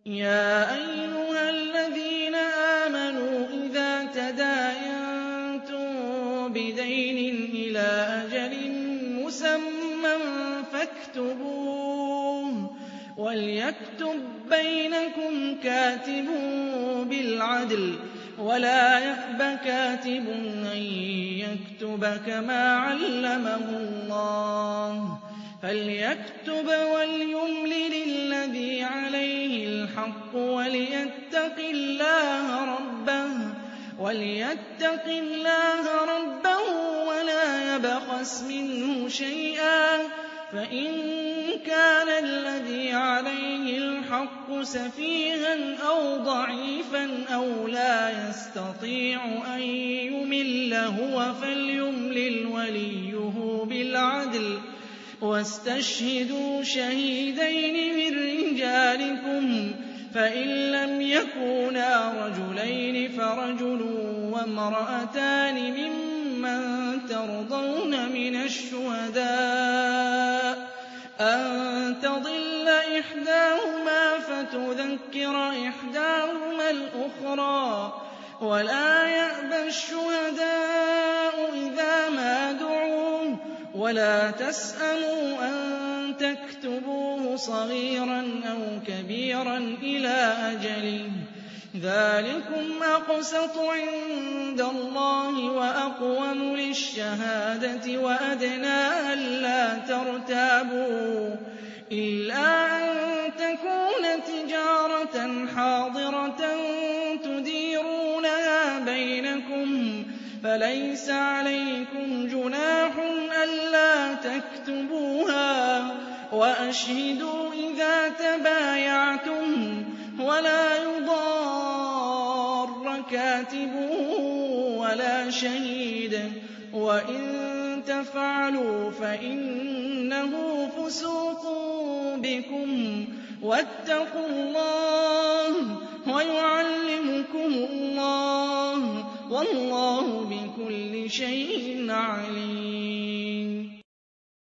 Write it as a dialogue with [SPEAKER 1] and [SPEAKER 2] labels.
[SPEAKER 1] يَا أَيُّهَا الَّذِينَ آمَنُوا إِذَا تَدَايَنتُم بِدَيْنٍ إِلَىٰ أَجَلٍ مُّسَمًّى فَاكْتُبُوهُ ۚ وَلْيَكْتُب بَّيْنَكُمْ كَاتِبٌ بِالْعَدْلِ ۚ وَلَا يَأْبَ كَاتِبٌ أَن يَكْتُبَ كَمَا عَلَّمَهُ اللَّهُ ۚ فَلْيَكْتُبْ وَلْيُمْلِلِ الَّذِي عَلَيْهِ الْحَقُّ وَلْيَتَّقِ اللَّهَ رَبَّهُ وَلَا يَبْخَسْ مِنْهُ شَيْئًا ۚ فَإِن كَانَ الَّذِي عَلَيْهِ الْحَقُّ سَفِيهًا أَوْ ضَعِيفًا أَوْ لَا يَسْتَطِيعُ أَن يُمِلَّ هُوَ فَلْيُمْلِلْ وَلِيُّهُ بِالْعَدْلِ ۚ وَاسْتَشْهِدُوا شَهِيدَيْنِ مِن رِّجَالِكُمْ ۖ فَإِن لَّمْ يَكُونَا رَجُلَيْنِ فَرَجُلٌ وَامْرَأَتَانِ مِمَّن تَرْضَوْنَ مِنَ الشُّهَدَاءِ أَن تَضِلَّ إِحْدَاهُمَا فَتُذَكِّرَ إِحْدَاهُمَا الْأُخْرَىٰ ۚ وَلَا يَأْبَ الشُّهَدَاءُ إِذَا مَا دُعُوا ۚ وَلَا تَسْأَمُوا أَن تَكْتُبُوهُ صَغِيرًا أَوْ كَبِيرًا إِلَىٰ أَجَلِهِ ۚ ذَٰلِكُمْ أَقْسَطُ عِندَ اللَّهِ وَأَقْوَمُ لِلشَّهَادَةِ وَأَدْنَىٰ أَلَّا تَرْتَابُوا ۖ إِلَّا أَن تَكُونَ تِجَارَةً حَاضِرَةً تُدِيرُونَهَا بَيْنَكُمْ فَلَيْسَ عَلَيْكُمْ جُنَاحٌ أَلَّا تَكْتُبُوهَا ۗ وَأَشْهِدُوا إِذَا تَبَايَعْتُمْ ۚ وَلَا يُضَارَّ كَاتِبٌ وَلَا شَهِيدٌ ۚ وَإِن تَفْعَلُوا فَإِنَّهُ فُسُوقٌ بِكُمْ ۗ وَاتَّقُوا اللَّهَ وَيُعَلِّمُكُمُ اللَّهُ ۗ وَاللَّهُ بِكُلِّ شَيْءٍ عَلِيمٌ.